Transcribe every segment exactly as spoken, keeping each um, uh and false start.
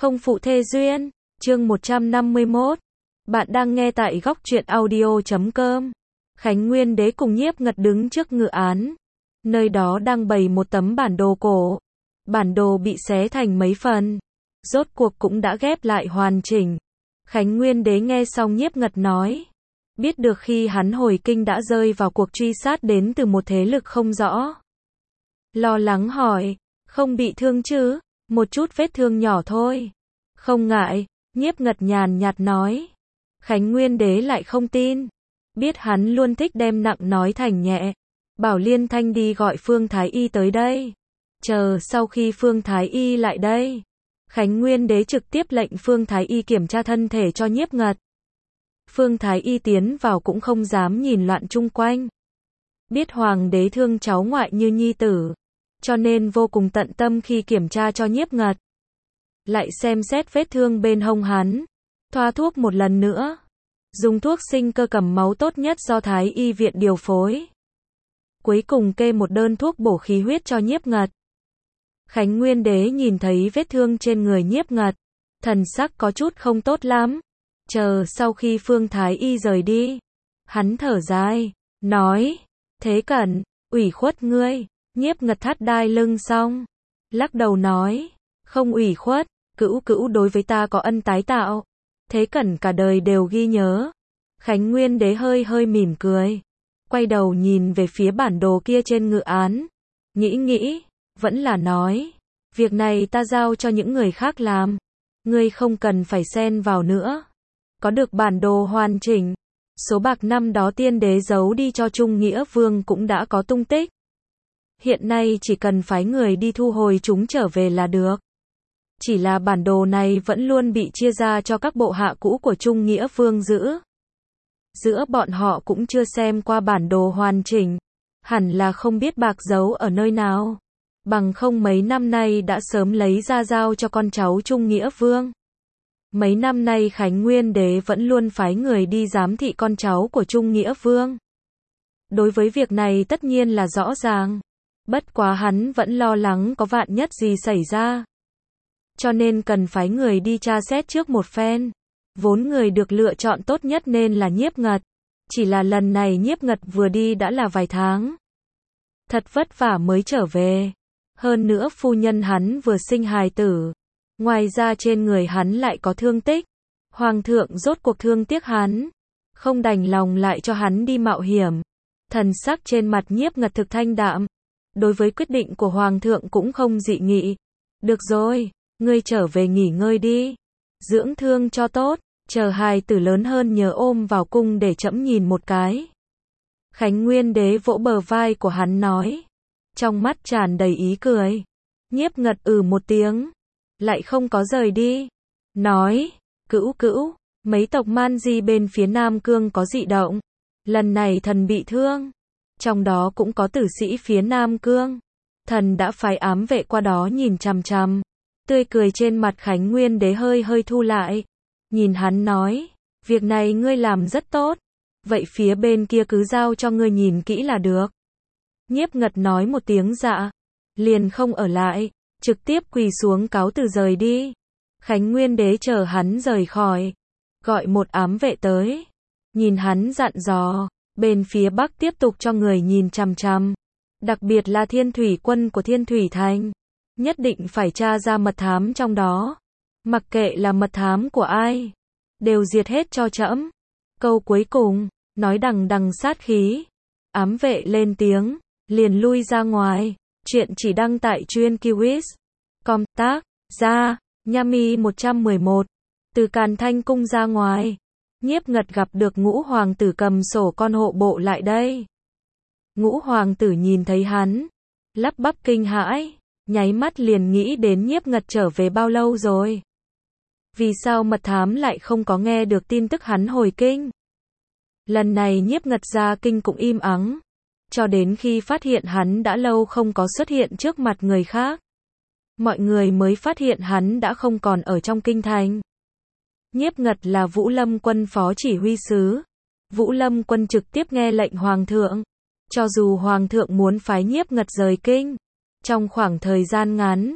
Không phụ thê duyên, chương một trăm năm mươi mốt. Bạn đang nghe tại góc truyện audio chấm com. Khánh Nguyên Đế cùng Nhiếp Ngật đứng trước ngự án. Nơi đó đang bày một tấm bản đồ cổ. Bản đồ bị xé thành mấy phần. Rốt cuộc cũng đã ghép lại hoàn chỉnh. Khánh Nguyên Đế nghe xong Nhiếp Ngật nói. Biết được khi hắn hồi kinh đã rơi vào cuộc truy sát đến từ một thế lực không rõ. Lo lắng hỏi, không bị thương chứ? Một chút vết thương nhỏ thôi. Không ngại, Nhiếp Ngật nhàn nhạt nói. Khánh Nguyên Đế lại không tin. Biết hắn luôn thích đem nặng nói thành nhẹ. Bảo Liên Thanh đi gọi Phương Thái Y tới đây. Chờ sau khi Phương Thái Y lại đây. Khánh Nguyên Đế trực tiếp lệnh Phương Thái Y kiểm tra thân thể cho Nhiếp Ngật. Phương Thái Y tiến vào cũng không dám nhìn loạn chung quanh. Biết Hoàng đế thương cháu ngoại như nhi tử. Cho nên vô cùng tận tâm khi kiểm tra cho Nhiếp Ngật. Lại xem xét vết thương bên hông hắn. Thoa thuốc một lần nữa. Dùng thuốc sinh cơ cầm máu tốt nhất do Thái Y viện điều phối. Cuối cùng kê một đơn thuốc bổ khí huyết cho Nhiếp Ngật. Khánh Nguyên Đế nhìn thấy vết thương trên người Nhiếp Ngật. Thần sắc có chút không tốt lắm. Chờ sau khi Phương Thái Y rời đi. Hắn thở dài. Nói. Thế Cẩn, ủy khuất ngươi. Nhiếp Ngật thắt đai lưng xong. Lắc đầu nói. Không ủy khuất. Cữu cữu đối với ta có ân tái tạo. Thế Cẩn cả đời đều ghi nhớ. Khánh Nguyên Đế hơi hơi mỉm cười. Quay đầu nhìn về phía bản đồ kia trên ngự án. Nghĩ nghĩ. Vẫn là nói. Việc này ta giao cho những người khác làm. Ngươi không cần phải xen vào nữa. Có được bản đồ hoàn chỉnh. Số bạc năm đó tiên đế giấu đi cho Trung Nghĩa Vương cũng đã có tung tích. Hiện nay chỉ cần phái người đi thu hồi chúng trở về là được. Chỉ là bản đồ này vẫn luôn bị chia ra cho các bộ hạ cũ của Trung Nghĩa Vương giữ. Giữa bọn họ cũng chưa xem qua bản đồ hoàn chỉnh. Hẳn là không biết bạc giấu ở nơi nào. Bằng không mấy năm nay đã sớm lấy ra giao cho con cháu Trung Nghĩa Vương. Mấy năm nay Khánh Nguyên Đế vẫn luôn phái người đi giám thị con cháu của Trung Nghĩa Vương. Đối với việc này tất nhiên là rõ ràng. Bất quá hắn vẫn lo lắng có vạn nhất gì xảy ra. Cho nên cần phái người đi tra xét trước một phen. Vốn người được lựa chọn tốt nhất nên là Nhiếp Ngật. Chỉ là lần này Nhiếp Ngật vừa đi đã là vài tháng. Thật vất vả mới trở về. Hơn nữa phu nhân hắn vừa sinh hài tử. Ngoài ra trên người hắn lại có thương tích. Hoàng thượng rốt cuộc thương tiếc hắn. Không đành lòng lại cho hắn đi mạo hiểm. Thần sắc trên mặt Nhiếp Ngật thực thanh đạm. Đối với quyết định của Hoàng thượng cũng không dị nghị. Được rồi, ngươi trở về nghỉ ngơi đi. Dưỡng thương cho tốt, chờ hài tử lớn hơn nhớ ôm vào cung để trẫm nhìn một cái. Khánh Nguyên Đế vỗ bờ vai của hắn nói. Trong mắt tràn đầy ý cười. Nhiếp Ngật ừ một tiếng. Lại không có rời đi. Nói, cữu cữu, mấy tộc Man Di bên phía Nam Cương có dị động. Lần này thần bị thương. Trong đó cũng có tử sĩ phía Nam Cương. Thần đã phái ám vệ qua đó nhìn chằm chằm. Tươi cười trên mặt Khánh Nguyên Đế hơi hơi thu lại. Nhìn hắn nói, việc này ngươi làm rất tốt. Vậy phía bên kia cứ giao cho ngươi nhìn kỹ là được. Nhiếp Ngật nói một tiếng dạ. Liền không ở lại. Trực tiếp quỳ xuống cáo từ rời đi. Khánh Nguyên Đế chờ hắn rời khỏi. Gọi một ám vệ tới. Nhìn hắn dặn dò. Bên phía Bắc tiếp tục cho người nhìn chằm chằm. Đặc biệt là Thiên Thủy quân của Thiên Thủy Thành. Nhất định phải tra ra mật thám trong đó. Mặc kệ là mật thám của ai. Đều diệt hết cho trẫm. Câu cuối cùng. Nói đằng đằng sát khí. Ám vệ lên tiếng. Liền lui ra ngoài. Chuyện chỉ đăng tại chuyên Kiwis. Com tác. Ra. Nhami một trăm mười một. Từ Càn Thanh cung ra ngoài. Nhiếp Ngật gặp được Ngũ hoàng tử cầm sổ con hộ bộ lại đây. Ngũ hoàng tử nhìn thấy hắn. Lắp bắp kinh hãi. Nháy mắt liền nghĩ đến Nhiếp Ngật trở về bao lâu rồi. Vì sao mật thám lại không có nghe được tin tức hắn hồi kinh. Lần này Nhiếp Ngật ra kinh cũng im ắng. Cho đến khi phát hiện hắn đã lâu không có xuất hiện trước mặt người khác. Mọi người mới phát hiện hắn đã không còn ở trong kinh thành. Nhiếp Ngật là Vũ Lâm quân phó chỉ huy sứ. Vũ Lâm quân trực tiếp nghe lệnh Hoàng thượng. Cho dù Hoàng thượng muốn phái Nhiếp Ngật rời kinh. Trong khoảng thời gian ngắn.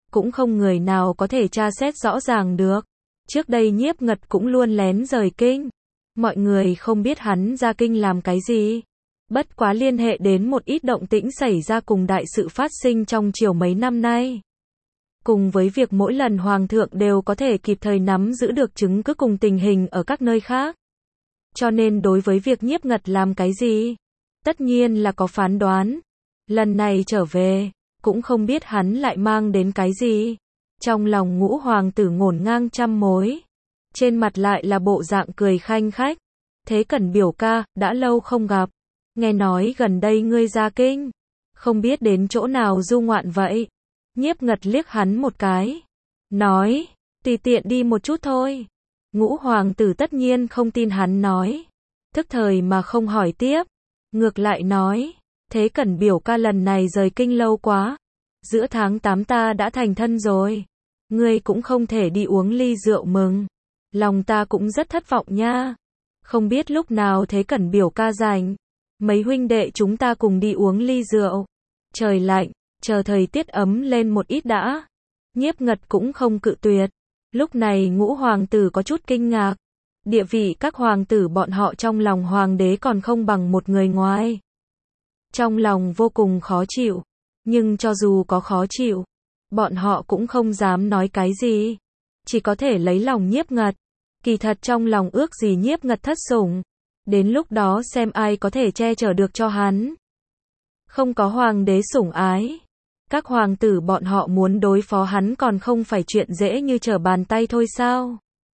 cũng không người nào có thể tra xét rõ ràng được. Trước đây Nhiếp Ngật cũng luôn lén rời kinh. Mọi người không biết hắn ra kinh làm cái gì. Bất quá liên hệ đến một ít động tĩnh xảy ra cùng đại sự phát sinh trong triều mấy năm nay. Cùng với việc mỗi lần Hoàng thượng đều có thể kịp thời nắm giữ được chứng cứ cùng tình hình ở các nơi khác. Cho nên đối với việc Nhiếp Ngật làm cái gì, tất nhiên là có phán đoán. Lần này trở về, cũng không biết hắn lại mang đến cái gì. Trong lòng Ngũ hoàng tử ngổn ngang trăm mối. Trên mặt lại là bộ dạng cười khanh khách. Thế Cẩn biểu ca, đã lâu không gặp. Nghe nói gần đây ngươi ra kinh. Không biết đến chỗ nào du ngoạn vậy. Nhiếp Ngật liếc hắn một cái. Nói, tùy tiện đi một chút thôi. Ngũ hoàng tử tất nhiên không tin hắn nói. Thức thời mà không hỏi tiếp. Ngược lại nói, Thế Cẩn biểu ca lần này rời kinh lâu quá. Giữa tháng tám ta đã thành thân rồi. Ngươi cũng không thể đi uống ly rượu mừng. Lòng ta cũng rất thất vọng nha. Không biết lúc nào Thế Cẩn biểu ca rảnh. Mấy huynh đệ chúng ta cùng đi uống ly rượu. Trời lạnh, chờ thời tiết ấm lên một ít đã. Nhiếp Ngật cũng không cự tuyệt. Lúc này Ngũ hoàng tử có chút kinh ngạc. Địa vị các hoàng tử bọn họ trong lòng hoàng đế còn không bằng một người ngoài. Trong lòng vô cùng khó chịu. Nhưng cho dù có khó chịu, bọn họ cũng không dám nói cái gì. Chỉ có thể lấy lòng Nhiếp Ngật. Kỳ thật trong lòng ước gì Nhiếp Ngật thất sủng. Đến lúc đó xem ai có thể che chở được cho hắn. Không có hoàng đế sủng ái. Các hoàng tử bọn họ muốn đối phó hắn còn không phải chuyện dễ như trở bàn tay thôi sao.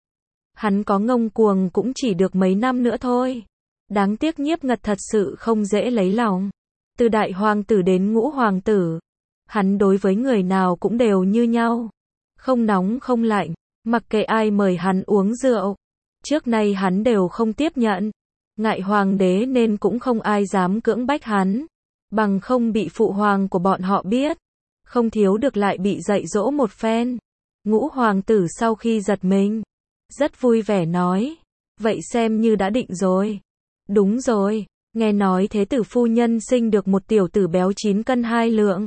Hắn có ngông cuồng cũng chỉ được mấy năm nữa thôi. Đáng tiếc Nhiếp Ngật thật sự không dễ lấy lòng. Từ đại hoàng tử đến ngũ hoàng tử. Hắn đối với người nào cũng đều như nhau. Không nóng không lạnh. Mặc kệ ai mời hắn uống rượu. Trước nay hắn đều không tiếp nhận. Ngại hoàng đế nên cũng không ai dám cưỡng bách hắn. Bằng không bị phụ hoàng của bọn họ biết. Không thiếu được lại bị dạy dỗ một phen. Ngũ hoàng tử sau khi giật mình. Rất vui vẻ nói. Vậy xem như đã định rồi. Đúng rồi. Nghe nói thế tử phu nhân sinh được một tiểu tử béo chín cân hai lượng.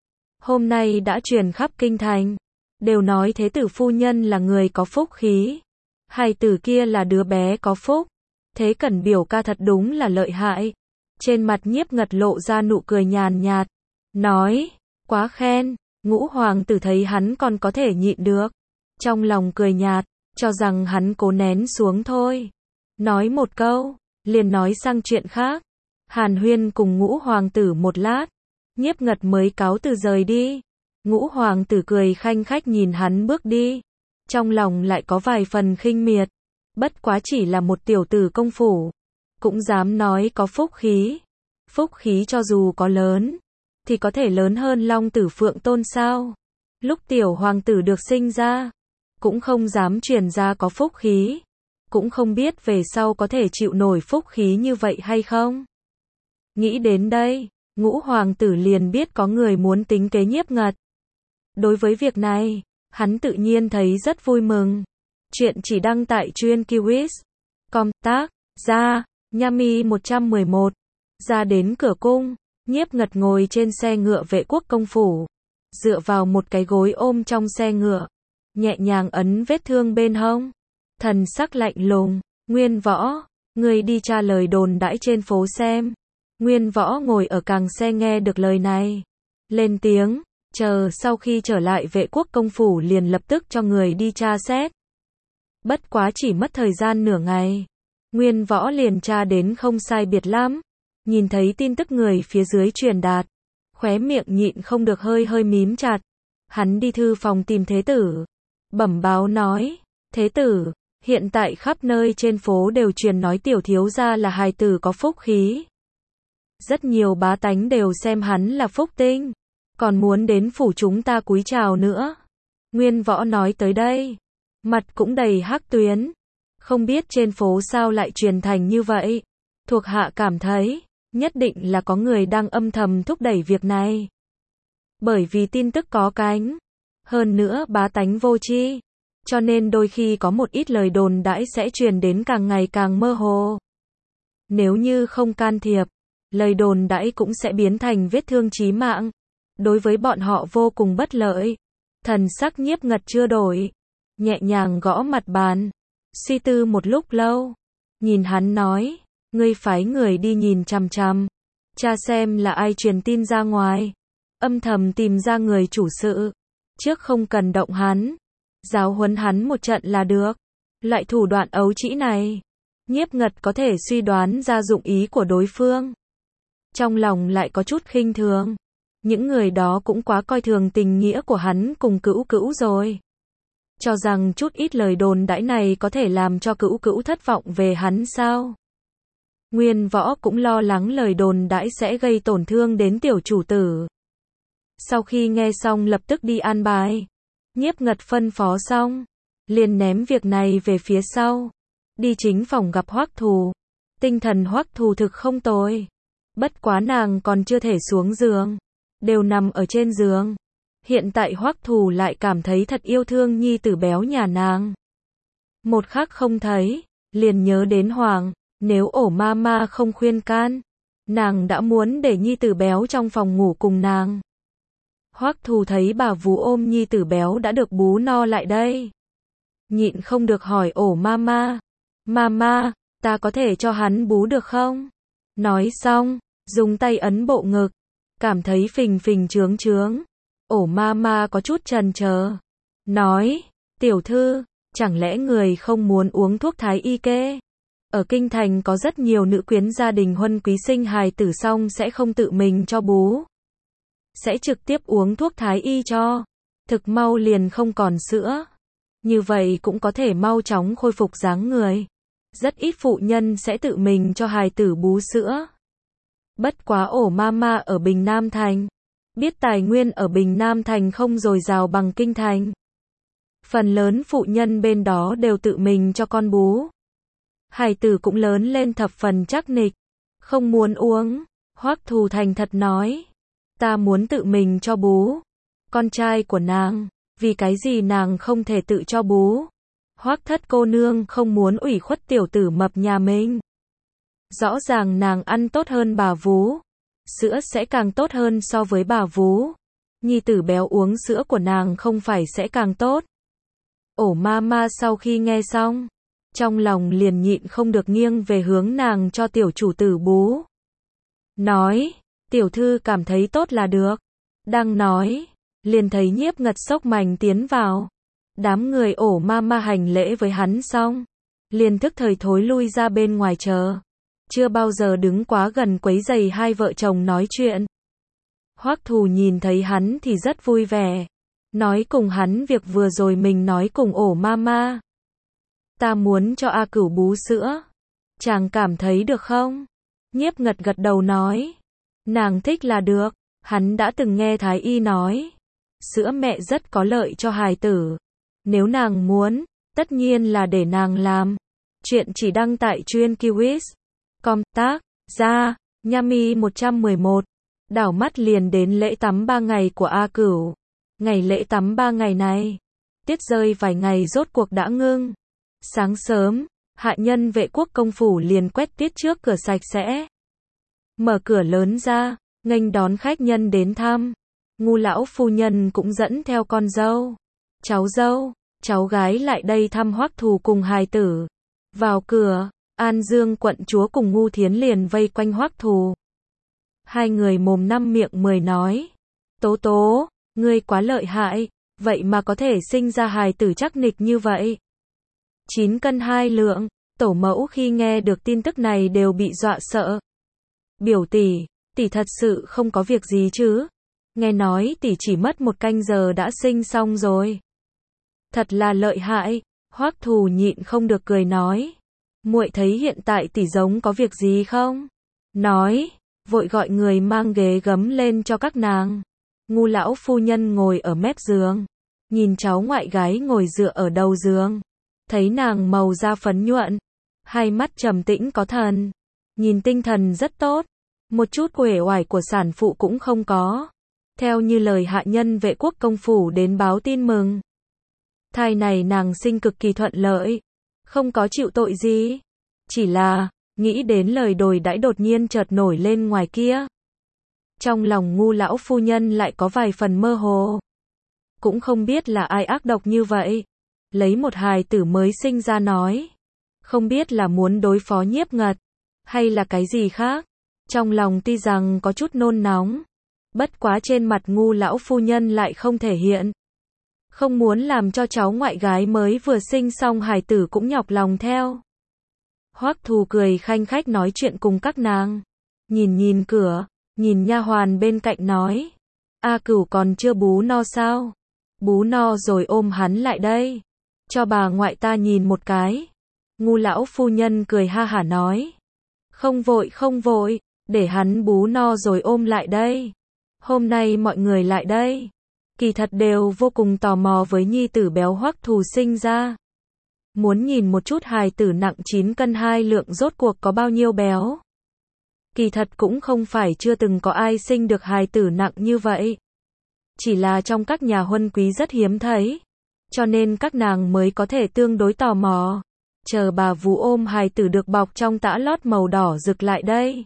Hôm nay đã truyền khắp kinh thành. Đều nói thế tử phu nhân là người có phúc khí. Hài tử kia là đứa bé có phúc. Thế Cẩn biểu ca thật đúng là lợi hại. Trên mặt Nhiếp Ngật lộ ra nụ cười nhàn nhạt. Nói, quá khen. Ngũ hoàng tử thấy hắn còn có thể nhịn được. Trong lòng cười nhạt, cho rằng hắn cố nén xuống thôi. Nói một câu, liền nói sang chuyện khác. Hàn huyên cùng Ngũ hoàng tử một lát. Nhiếp Ngật mới cáo từ rời đi. Ngũ hoàng tử cười khanh khách nhìn hắn bước đi. Trong lòng lại có vài phần khinh miệt. Bất quá chỉ là một tiểu tử công phủ. Cũng dám nói có phúc khí. Phúc khí cho dù có lớn. Thì có thể lớn hơn Long Tử Phượng Tôn sao. Lúc tiểu hoàng tử được sinh ra. Cũng không dám truyền ra có phúc khí. Cũng không biết về sau có thể chịu nổi phúc khí như vậy hay không. Nghĩ đến đây. Ngũ hoàng tử liền biết có người muốn tính kế Nhiếp Ngật. Đối với việc này, hắn tự nhiên thấy rất vui mừng. Chuyện chỉ đăng tại Truyện Kiwis. Com tác, ra, Nhami một trăm mười một. Ra đến cửa cung, Nhiếp Ngật ngồi trên xe ngựa vệ quốc công phủ. Dựa vào một cái gối ôm trong xe ngựa. Nhẹ nhàng ấn vết thương bên hông. Thần sắc lạnh lùng, Nguyên Võ, người đi tra lời đồn đãi trên phố xem. Nguyên Võ ngồi ở càng xe nghe được lời này. Lên tiếng. Chờ sau khi trở lại vệ quốc công phủ liền lập tức cho người đi tra xét. Bất quá chỉ mất thời gian nửa ngày. Nguyên Võ liền tra đến không sai biệt lắm. Nhìn thấy tin tức người phía dưới truyền đạt. Khóe miệng nhịn không được hơi hơi mím chặt. Hắn đi thư phòng tìm thế tử. Bẩm báo nói. Thế tử, hiện tại khắp nơi trên phố đều truyền nói tiểu thiếu gia là hài tử có phúc khí. Rất nhiều bá tánh đều xem hắn là phúc tinh. Còn muốn đến phủ chúng ta cúi chào nữa. Nguyên Võ nói tới đây. Mặt cũng đầy hắc tuyến. Không biết trên phố sao lại truyền thành như vậy. Thuộc hạ cảm thấy, nhất định là có người đang âm thầm thúc đẩy việc này. Bởi vì tin tức có cánh. Hơn nữa bá tánh vô tri. Cho nên đôi khi có một ít lời đồn đãi sẽ truyền đến càng ngày càng mơ hồ. Nếu như không can thiệp, lời đồn đãi cũng sẽ biến thành vết thương chí mạng. Đối với bọn họ vô cùng bất lợi. Thần sắc Nhiếp Ngật chưa đổi, nhẹ nhàng gõ mặt bàn, suy tư một lúc lâu, nhìn hắn nói, ngươi phái người đi nhìn chằm chằm, tra xem là ai truyền tin ra ngoài, âm thầm tìm ra người chủ sự, trước không cần động hắn, giáo huấn hắn một trận là được. Loại thủ đoạn ấu trĩ này, Nhiếp Ngật có thể suy đoán ra dụng ý của đối phương. Trong lòng lại có chút khinh thường. Những người đó cũng quá coi thường tình nghĩa của hắn cùng Cữu Cữu rồi. Cho rằng chút ít lời đồn đãi này có thể làm cho Cữu Cữu thất vọng về hắn sao? Nguyên Võ cũng lo lắng lời đồn đãi sẽ gây tổn thương đến tiểu chủ tử. Sau khi nghe xong lập tức đi an bài. Nhiếp Ngật phân phó xong, liền ném việc này về phía sau, đi chính phòng gặp Hoắc Thù. Tinh thần Hoắc Thù thực không tồi, bất quá nàng còn chưa thể xuống giường, đều nằm ở trên giường. Hiện tại Hoắc Thù lại cảm thấy thật yêu thương nhi tử béo nhà nàng. Một khắc không thấy, liền nhớ đến Hoàng, nếu ổ ma ma không khuyên can, nàng đã muốn để nhi tử béo trong phòng ngủ cùng nàng. Hoắc Thù thấy bà vú ôm nhi tử béo đã được bú no lại đây, nhịn không được hỏi ổ mama, mama, ta có thể cho hắn bú được không? Nói xong, dùng tay ấn bộ ngực, cảm thấy phình phình trướng trướng. Ổ mama có chút chần chờ, nói, tiểu thư, chẳng lẽ người không muốn uống thuốc thái y kê? Ở kinh thành có rất nhiều nữ quyến gia đình huân quý sinh hài tử xong sẽ không tự mình cho bú, sẽ trực tiếp uống thuốc thái y cho, thực mau liền không còn sữa. Như vậy cũng có thể mau chóng khôi phục dáng người. Rất ít phụ nhân sẽ tự mình cho hài tử bú sữa. Bất quá ổ mama ở Bình Nam Thành, biết tài nguyên ở Bình Nam Thành không dồi dào bằng kinh thành. Phần lớn phụ nhân bên đó đều tự mình cho con bú. Hài tử cũng lớn lên thập phần chắc nịch, không muốn uống. Hoắc Thù thành thật nói, ta muốn tự mình cho bú. Con trai của nàng, vì cái gì nàng không thể tự cho bú? Hoắc thất cô nương không muốn ủy khuất tiểu tử mập nhà mình. Rõ ràng nàng ăn tốt hơn bà vú, sữa sẽ càng tốt hơn so với bà vú. Nhi tử béo uống sữa của nàng không phải sẽ càng tốt. Ổ mama sau khi nghe xong, trong lòng liền nhịn không được nghiêng về hướng nàng cho tiểu chủ tử bú. Nói, tiểu thư cảm thấy tốt là được. Đang nói, liền thấy Nhiếp Ngật sốc mành tiến vào. Đám người ổ mama hành lễ với hắn xong, liền thức thời thối lui ra bên ngoài chờ. Chưa bao giờ đứng quá gần quấy rầy hai vợ chồng nói chuyện. Hoắc Thù nhìn thấy hắn thì rất vui vẻ, nói cùng hắn việc vừa rồi mình nói cùng ổ mama. Ta muốn cho A Cửu bú sữa, chàng cảm thấy được không? Nhiếp Ngật gật đầu nói, nàng thích là được. Hắn đã từng nghe thái y nói, sữa mẹ rất có lợi cho hài tử. Nếu nàng muốn, tất nhiên là để nàng làm. Chuyện chỉ đăng tại chuyên Kiwis. Com tác, ra, Yami một trăm mười một. Đảo mắt liền đến lễ tắm ba ngày của A Cửu. Ngày lễ tắm ba ngày này, tiết rơi vài ngày rốt cuộc đã ngưng. Sáng sớm, hạ nhân vệ quốc công phủ liền quét tiết trước cửa sạch sẽ. Mở cửa lớn ra, nghênh đón khách nhân đến thăm. Ngu lão phu nhân cũng dẫn theo con dâu, cháu dâu, cháu gái lại đây thăm Hoắc Thù cùng hài tử. Vào cửa, An Dương quận chúa cùng Ngu Thiến liền vây quanh Hoắc Thù. Hai người mồm năm miệng mười nói, Tố Tố, ngươi quá lợi hại, vậy mà có thể sinh ra hài tử chắc nịch như vậy. Chín cân hai lượng, tổ mẫu khi nghe được tin tức này đều bị dọa sợ. Biểu tỷ, tỷ thật sự không có việc gì chứ? Nghe nói tỷ chỉ mất một canh giờ đã sinh xong rồi. Thật là lợi hại. Hoắc Thù nhịn không được cười nói, muội thấy hiện tại tỷ giống có việc gì không? Nói, vội gọi người mang ghế gấm lên cho các nàng. Ngu lão phu nhân ngồi ở mép giường, nhìn cháu ngoại gái ngồi dựa ở đầu giường, thấy nàng màu da phấn nhuận, hai mắt trầm tĩnh có thần, nhìn tinh thần rất tốt, một chút uể oải của sản phụ cũng không có. Theo như lời hạ nhân vệ quốc công phủ đến báo tin mừng, thai này nàng sinh cực kỳ thuận lợi, không có chịu tội gì. Chỉ là, nghĩ đến lời đồn đãi đột nhiên chợt nổi lên ngoài kia. Trong lòng Ngu lão phu nhân lại có vài phần mơ hồ. Cũng không biết là ai ác độc như vậy. Lấy một hài tử mới sinh ra nói. Không biết là muốn đối phó Nhiếp Ngật, hay là cái gì khác. Trong lòng tuy rằng có chút nôn nóng. Bất quá trên mặt Ngu lão phu nhân lại không thể hiện. Không muốn làm cho cháu ngoại gái mới vừa sinh xong hài tử cũng nhọc lòng theo. Hoắc Thù cười khanh khách nói chuyện cùng các nàng. Nhìn nhìn cửa, nhìn nha hoàn bên cạnh nói. A Cửu còn chưa bú no sao? Bú no rồi ôm hắn lại đây. Cho bà ngoại ta nhìn một cái. Ngu lão phu nhân cười ha hả nói. Không vội không vội, để hắn bú no rồi ôm lại đây. Hôm nay mọi người lại đây. Kỳ thật đều vô cùng tò mò với nhi tử béo Hoắc Thù sinh ra. Muốn nhìn một chút hài tử nặng chín cân hai lượng rốt cuộc có bao nhiêu béo. Kỳ thật cũng không phải chưa từng có ai sinh được hài tử nặng như vậy. Chỉ là trong các nhà huân quý rất hiếm thấy. Cho nên các nàng mới có thể tương đối tò mò. Chờ bà vú ôm hài tử được bọc trong tã lót màu đỏ rực lại đây.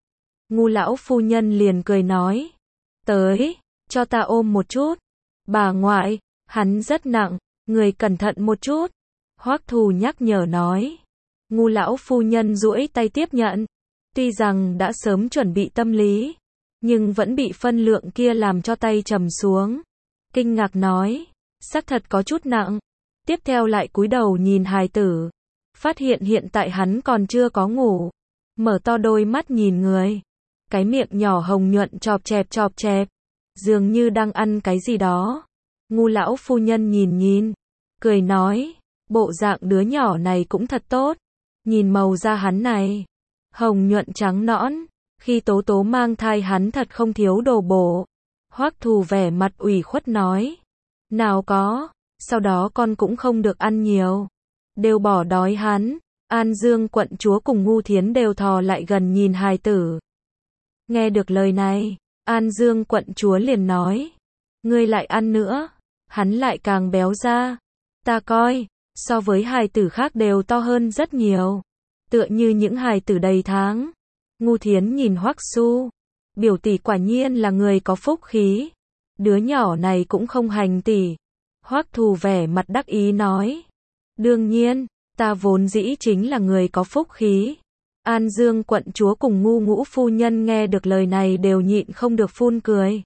Ngu lão phu nhân liền cười nói. Tới, cho ta ôm một chút. Bà ngoại, hắn rất nặng, người cẩn thận một chút. Hoắc Thù nhắc nhở nói. Ngu lão phu nhân duỗi tay tiếp nhận. Tuy rằng đã sớm chuẩn bị tâm lý, nhưng vẫn bị phân lượng kia làm cho tay trầm xuống. Kinh ngạc nói. Xác thật có chút nặng. Tiếp theo lại cúi đầu nhìn hài tử. Phát hiện hiện tại hắn còn chưa có ngủ. Mở to đôi mắt nhìn người. Cái miệng nhỏ hồng nhuận chọp chẹp chọp chẹp. Dường như đang ăn cái gì đó. Ngu lão phu nhân nhìn nhìn. Cười nói. Bộ dạng đứa nhỏ này cũng thật tốt. Nhìn màu da hắn này. Hồng nhuận trắng nõn. Khi Tố Tố mang thai hắn thật không thiếu đồ bổ. Hoắc Thù vẻ mặt ủy khuất nói. Nào có. Sau đó con cũng không được ăn nhiều. Đều bỏ đói hắn. An Dương quận chúa cùng Ngu Thiến đều thò lại gần nhìn hài tử. Nghe được lời này, An Dương quận chúa liền nói. Ngươi lại ăn nữa. Hắn lại càng béo ra. Ta coi, so với hài tử khác đều to hơn rất nhiều. Tựa như những hài tử đầy tháng. Ngu Thiến nhìn Hoắc Su. Biểu tỷ quả nhiên là người có phúc khí. Đứa nhỏ này cũng không hành tỷ. Hoắc Thù vẻ mặt đắc ý nói. Đương nhiên, ta vốn dĩ chính là người có phúc khí. An Dương quận chúa cùng Ngu ngũ phu nhân nghe được lời này đều nhịn không được phun cười.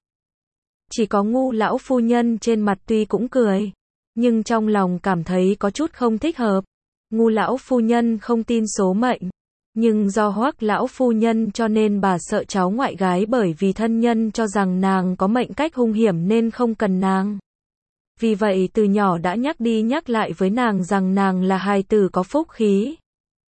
Chỉ có Ngu lão phu nhân trên mặt tuy cũng cười, nhưng trong lòng cảm thấy có chút không thích hợp. Ngu lão phu nhân không tin số mệnh, nhưng do Hoắc lão phu nhân cho nên bà sợ cháu ngoại gái bởi vì thân nhân cho rằng nàng có mệnh cách hung hiểm nên không cần nàng. Vì vậy từ nhỏ đã nhắc đi nhắc lại với nàng rằng nàng là hài tử có phúc khí.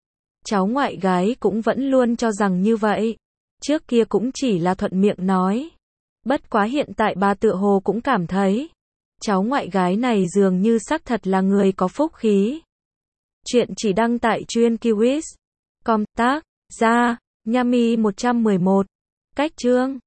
Cháu ngoại gái cũng vẫn luôn cho rằng như vậy. Trước kia cũng chỉ là thuận miệng nói. Bất quá hiện tại bà tựa hồ cũng cảm thấy. Cháu ngoại gái này dường như xác thật là người có phúc khí. Chuyện chỉ đăng tại chuyên Kiwis. Com tác, ra, Nhami một trăm mười một. Cách chương.